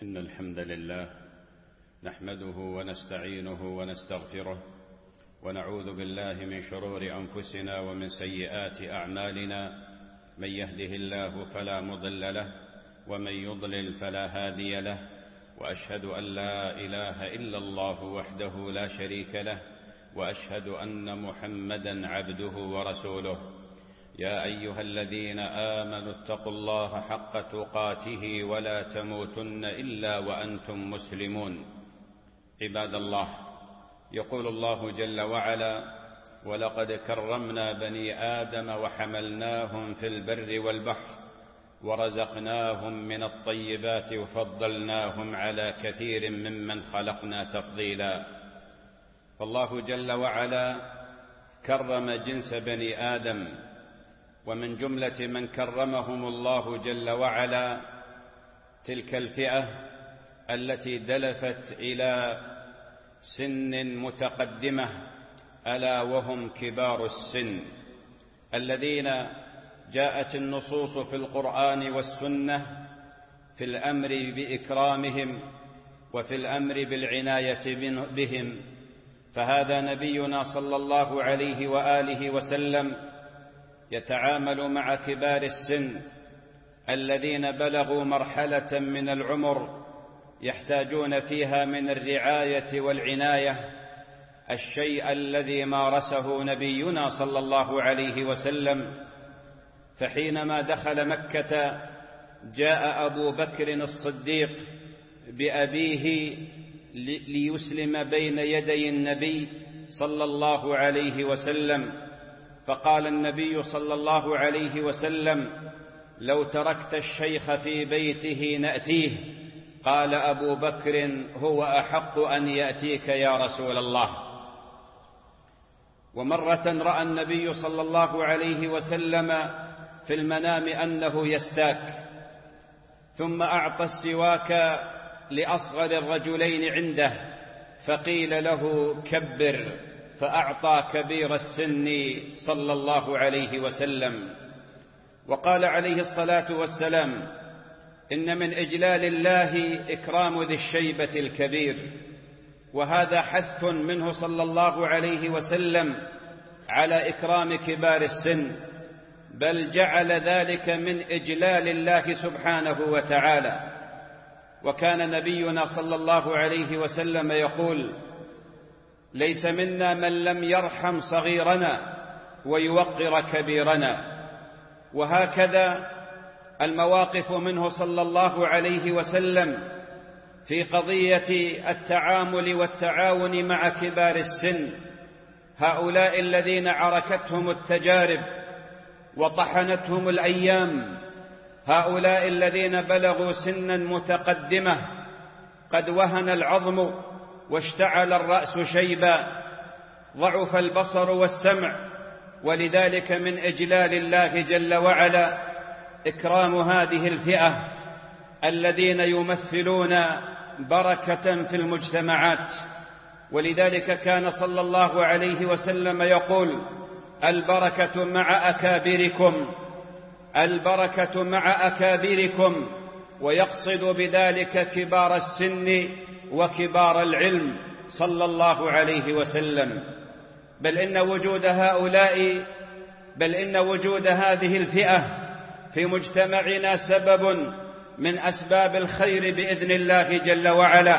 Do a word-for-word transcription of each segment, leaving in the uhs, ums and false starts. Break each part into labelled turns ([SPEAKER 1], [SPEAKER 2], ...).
[SPEAKER 1] إن الحمد لله نحمده ونستعينه ونستغفره ونعوذ بالله من شرور أنفسنا ومن سيئات أعمالنا، من يهده الله فلا مضل له ومن يضلل فلا هادي له، وأشهد أن لا إله إلا الله وحده لا شريك له، وأشهد أن محمدا عبده ورسوله. يا أيها الذين آمنوا اتقوا الله حق تقاته ولا تموتن إلا وأنتم مسلمون. عباد الله، يقول الله جل وعلا: ولقد كرمنا بني آدم وحملناهم في البر والبحر ورزقناهم من الطيبات وفضلناهم على كثير ممن خلقنا تفضيلا. فالله جل وعلا كرم جنس بني آدم، ومن جملة من كرمهم الله جل وعلا تلك الفئة التي دلفت إلى سن متقدمة، ألا وهم كبار السن، الذين جاءت النصوص في القرآن والسنة في الأمر بإكرامهم وفي الأمر بالعناية بهم. فهذا نبينا صلى الله عليه وآله وسلم يتعامل مع كبار السن الذين بلغوا مرحلة من العمر يحتاجون فيها من الرعاية والعناية الشيء الذي مارسه نبينا صلى الله عليه وسلم. فحينما دخل مكة جاء أبو بكر الصديق بأبيه ليسلم بين يدي النبي صلى الله عليه وسلم، فقال النبي صلى الله عليه وسلم: لو تركت الشيخ في بيته نأتيه. قال أبو بكر: هو أحق أن يأتيك يا رسول الله. ومرة رأى النبي صلى الله عليه وسلم في المنام أنه يستاك، ثم أعطى السواك لأصغر الرجلين عنده فقيل له: كبر، فأعطى كبير السن صلى الله عليه وسلم. وقال عليه الصلاة والسلام: إن من إجلال الله إكرام ذي الشيبة الكبير. وهذا حث منه صلى الله عليه وسلم على إكرام كبار السن، بل جعل ذلك من إجلال الله سبحانه وتعالى. وكان نبينا صلى الله عليه وسلم يقول: ليس منا من لم يرحم صغيرنا ويوقر كبيرنا. وهكذا المواقف منه صلى الله عليه وسلم في قضية التعامل والتعاون مع كبار السن، هؤلاء الذين عركتهم التجارب وطحنتهم الأيام، هؤلاء الذين بلغوا سنا متقدمة قد وهن العظم واشتعل الرأس شيبا، ضعف البصر والسمع. ولذلك من إجلال الله جل وعلا إكرام هذه الفئة الذين يمثلون بركة في المجتمعات. ولذلك كان صلى الله عليه وسلم يقول: البركة مع أكابركم، البركة مع أكابركم، ويقصد بذلك كبار السن وكبار العلم صلى الله عليه وسلم. بل إن وجود هؤلاء بل إن وجود هذه الفئة في مجتمعنا سبب من أسباب الخير بإذن الله جل وعلا.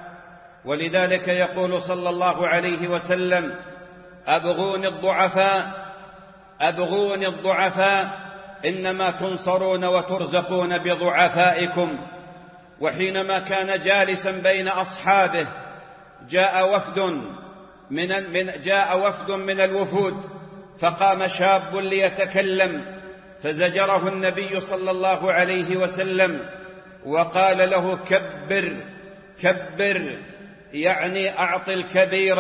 [SPEAKER 1] ولذلك يقول صلى الله عليه وسلم: أبغوني الضعفاء أبغوني الضعفاء إنما تنصرون وترزقون بضعفائكم. وحينما كان جالسا بين أصحابه جاء وفد من, من جاء وفد من الوفود، فقام شاب ليتكلم فزجره النبي صلى الله عليه وسلم وقال له: كبر كبر، يعني أعط الكبير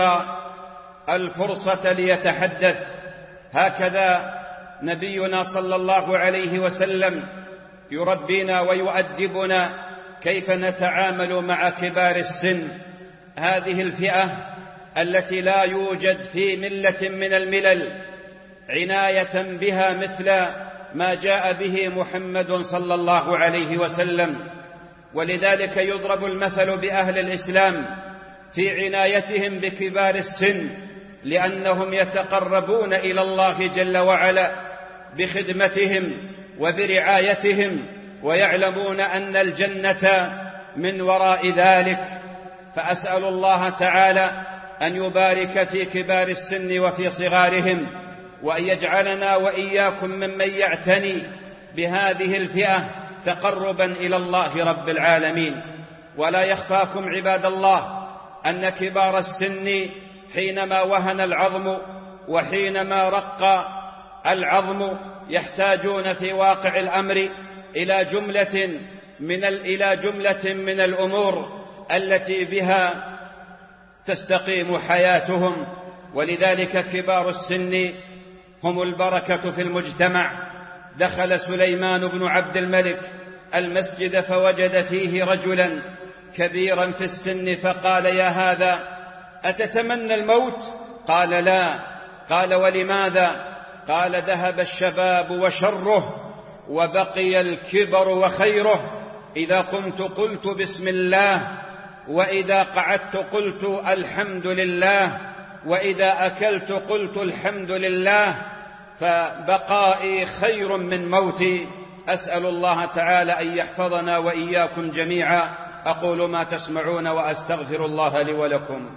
[SPEAKER 1] الفرصة ليتحدث. هكذا نبينا صلى الله عليه وسلم يربينا ويؤدبنا كيف نتعامل مع كبار السن، هذه الفئة التي لا يوجد في ملة من الملل عناية بها مثل ما جاء به محمد صلى الله عليه وسلم. ولذلك يضرب المثل بأهل الإسلام في عنايتهم بكبار السن، لأنهم يتقربون إلى الله جل وعلا بخدمتهم وبرعايتهم، ويعلمون أن الجنة من وراء ذلك. فأسأل الله تعالى أن يبارك في كبار السن وفي صغارهم، وأن يجعلنا وإياكم ممن يعتني بهذه الفئة تقربا إلى الله رب العالمين. ولا يخفاكم عباد الله أن كبار السن حينما وهن العظم وحينما رق العظم يحتاجون في واقع الأمر إلى جملة من إلى جملة من الأمور التي بها تستقيم حياتهم. ولذلك كبار السن هم البركة في المجتمع. دخل سليمان بن عبد الملك المسجد فوجد فيه رجلا كبيرا في السن، فقال: يا هذا أتتمنى الموت؟ قال: لا. قال: ولماذا؟ قال: ذهب الشباب وشره وبقي الكبر وخيره. إذا قمت قلت بسم الله، وإذا قعدت قلت الحمد لله، وإذا أكلت قلت الحمد لله، فبقائي خير من موتي. أسأل الله تعالى أن يحفظنا وإياكم جميعا. أقول ما تسمعون وأستغفر الله لي ولكم.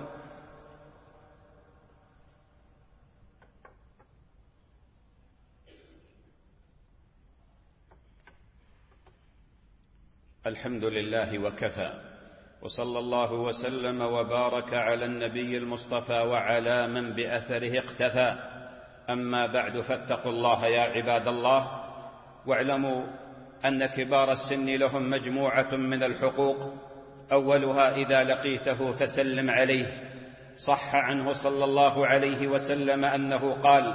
[SPEAKER 1] الحمد لله وكفى، وصلى الله وسلم وبارك على النبي المصطفى وعلى من بأثره اقتفى. أما بعد، فاتقوا الله يا عباد الله، واعلموا أن كبار السن لهم مجموعة من الحقوق. أولها: إذا لقيته فسلم عليه. صح عنه صلى الله عليه وسلم أنه قال: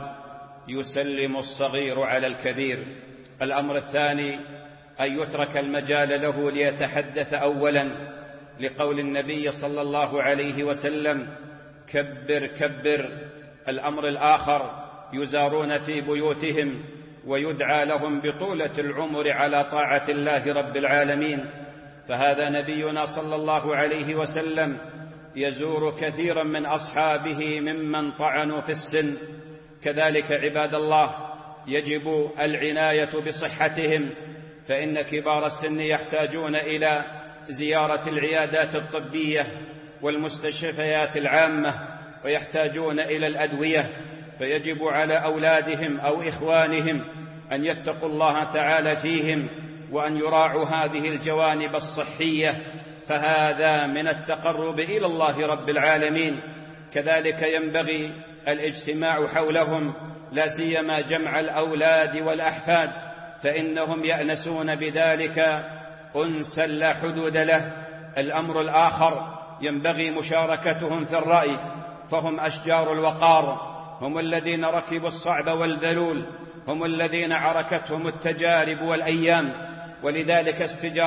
[SPEAKER 1] يسلم الصغير على الكبير. الأمر الثاني: أن يترك المجال له ليتحدث أولا، لقول النبي صلى الله عليه وسلم: كبر كبر. الأمر الآخر: يزارون في بيوتهم ويدعى لهم بطولة العمر على طاعة الله رب العالمين. فهذا نبينا صلى الله عليه وسلم يزور كثيرا من أصحابه ممن طعنوا في السن. كذلك عباد الله يجب العناية بصحتهم، فإن كبار السن يحتاجون إلى زيارة العيادات الطبية والمستشفيات العامة، ويحتاجون إلى الأدوية. فيجب على أولادهم أو إخوانهم أن يتقوا الله تعالى فيهم، وأن يراعوا هذه الجوانب الصحية، فهذا من التقرب إلى الله رب العالمين. كذلك ينبغي الاجتماع حولهم، لا سيما جمع الأولاد والأحفاد، فإنهم يأنسون بذلك أنسا لا حدود له. الأمر الآخر: ينبغي مشاركتهم في الرأي، فهم أشجار الوقار، هم الذين ركبوا الصعب والذلول، هم الذين عركتهم التجارب والأيام، ولذلك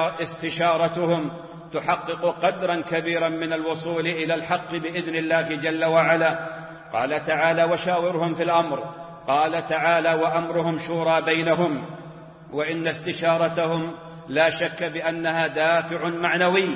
[SPEAKER 1] استشارتهم تحقق قدرا كبيرا من الوصول إلى الحق بإذن الله جل وعلا. قال تعالى: وشاورهم في الأمر. قال تعالى: وأمرهم شورى بينهم. وإن استشارتهم لا شك بأنها دافع معنوي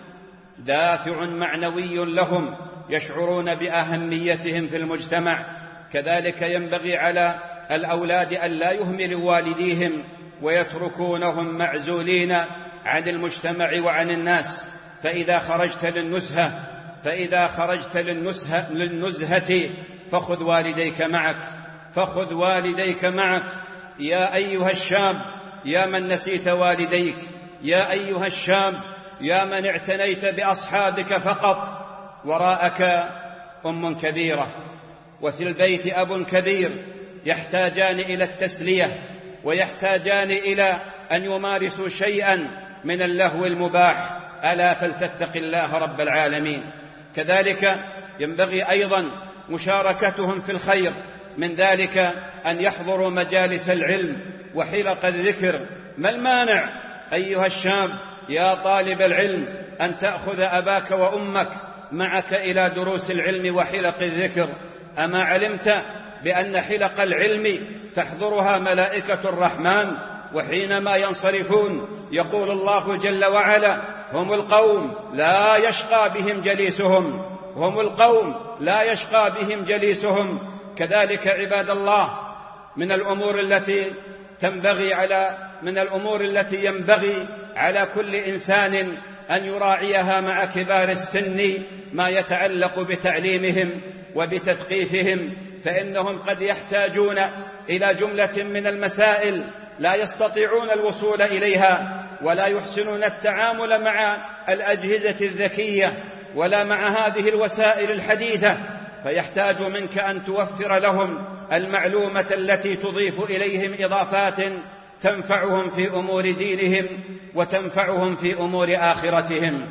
[SPEAKER 1] دافع معنوي لهم، يشعرون بأهميتهم في المجتمع. كذلك ينبغي على الأولاد أن لا يهملوا والديهم ويتركونهم معزولين عن المجتمع وعن الناس. فإذا خرجت للنزهة فإذا خرجت للنزهة, للنزهة فخذ والديك معك فخذ والديك معك يا أيها الشاب، يا من نسيت والديك، يا أيها الشاب، يا من اعتنيت بأصحابك فقط. وراءك أم كبيرة، وفي البيت أب كبير، يحتاجان إلى التسلية، ويحتاجان إلى أن يمارسوا شيئا من اللهو المباح. ألا فلتتق الله رب العالمين. كذلك ينبغي أيضا مشاركتهم في الخير، من ذلك أن يحضروا مجالس العلم وحلق الذكر. ما المانع أيها الشاب يا طالب العلم أن تأخذ أباك وأمك معك إلى دروس العلم وحلق الذكر؟ أما علمت بأن حلق العلم تحضرها ملائكة الرحمن، وحينما ينصرفون يقول الله جل وعلا: هم القوم لا يشقى بهم جليسهم، هم القوم لا يشقى بهم جليسهم. كذلك عباد الله، من الأمور التي تنبغي على من الأمور التي ينبغي على كل إنسان أن يراعيها مع كبار السن ما يتعلق بتعليمهم وبتثقيفهم، فإنهم قد يحتاجون إلى جملة من المسائل لا يستطيعون الوصول إليها، ولا يحسنون التعامل مع الأجهزة الذكية ولا مع هذه الوسائل الحديثة، فيحتاج منك أن توفر لهم المعلومة التي تضيف إليهم إضافات تنفعهم في أمور دينهم وتنفعهم في أمور آخرتهم.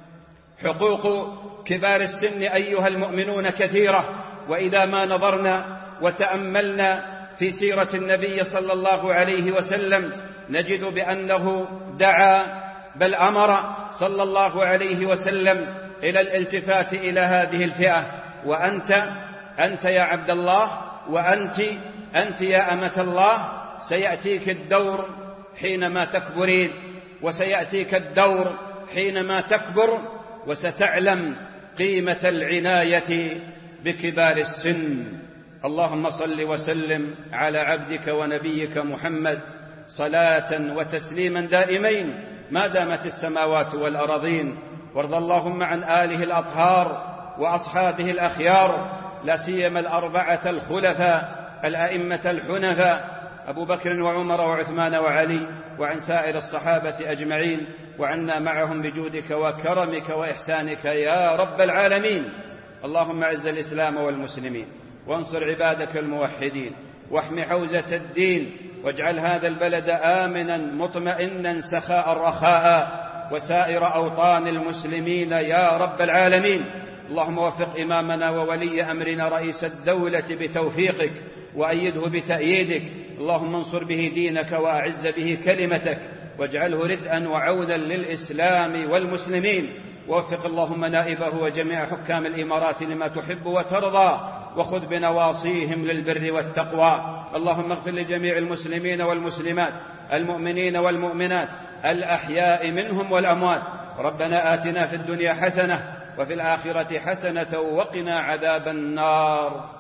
[SPEAKER 1] حقوق كبار السن أيها المؤمنون كثيرة، وإذا ما نظرنا وتأملنا في سيرة النبي صلى الله عليه وسلم نجد بأنه دعا بل أمر صلى الله عليه وسلم إلى الالتفات إلى هذه الفئة: وأنت أنت يا عبد الله، وأنت أنت يا أمة الله، سيأتيك الدور حينما تكبرين، وسيأتيك الدور حينما تكبر، وستعلم قيمة العناية بكبار السن. اللهم صل وسلم على عبدك ونبيك محمد صلاة وتسليما دائمين ما دامت السماوات والأراضين، وارض اللهم عن آله الأطهار وأصحابه الأخيار، لا سيما الأربعة الخلفاء الأئمة الحنفاء أبو بكر وعمر وعثمان وعلي، وعن سائر الصحابة أجمعين، وعنا معهم بجودك وكرمك وإحسانك يا رب العالمين. اللهم أعز الإسلام والمسلمين، وانصر عبادك الموحدين، واحم حوزة الدين، واجعل هذا البلد آمنا مطمئنا سخاء رخاء، وسائر أوطان المسلمين يا رب العالمين. اللهم وفق إمامنا وولي أمرنا رئيس الدولة بتوفيقك، وأيده بتأييدك. اللهم انصر به دينك وأعز به كلمتك، واجعله ردءا وعونا للإسلام والمسلمين. ووفق اللهم نائبه وجميع حكام الإمارات لما تحب وترضى، وخذ بنواصيهم للبر والتقوى. اللهم اغفر لجميع المسلمين والمسلمات، المؤمنين والمؤمنات، الأحياء منهم والأموات. ربنا آتنا في الدنيا حسنة وفي الآخرة حسنة وقنا عذاب النار.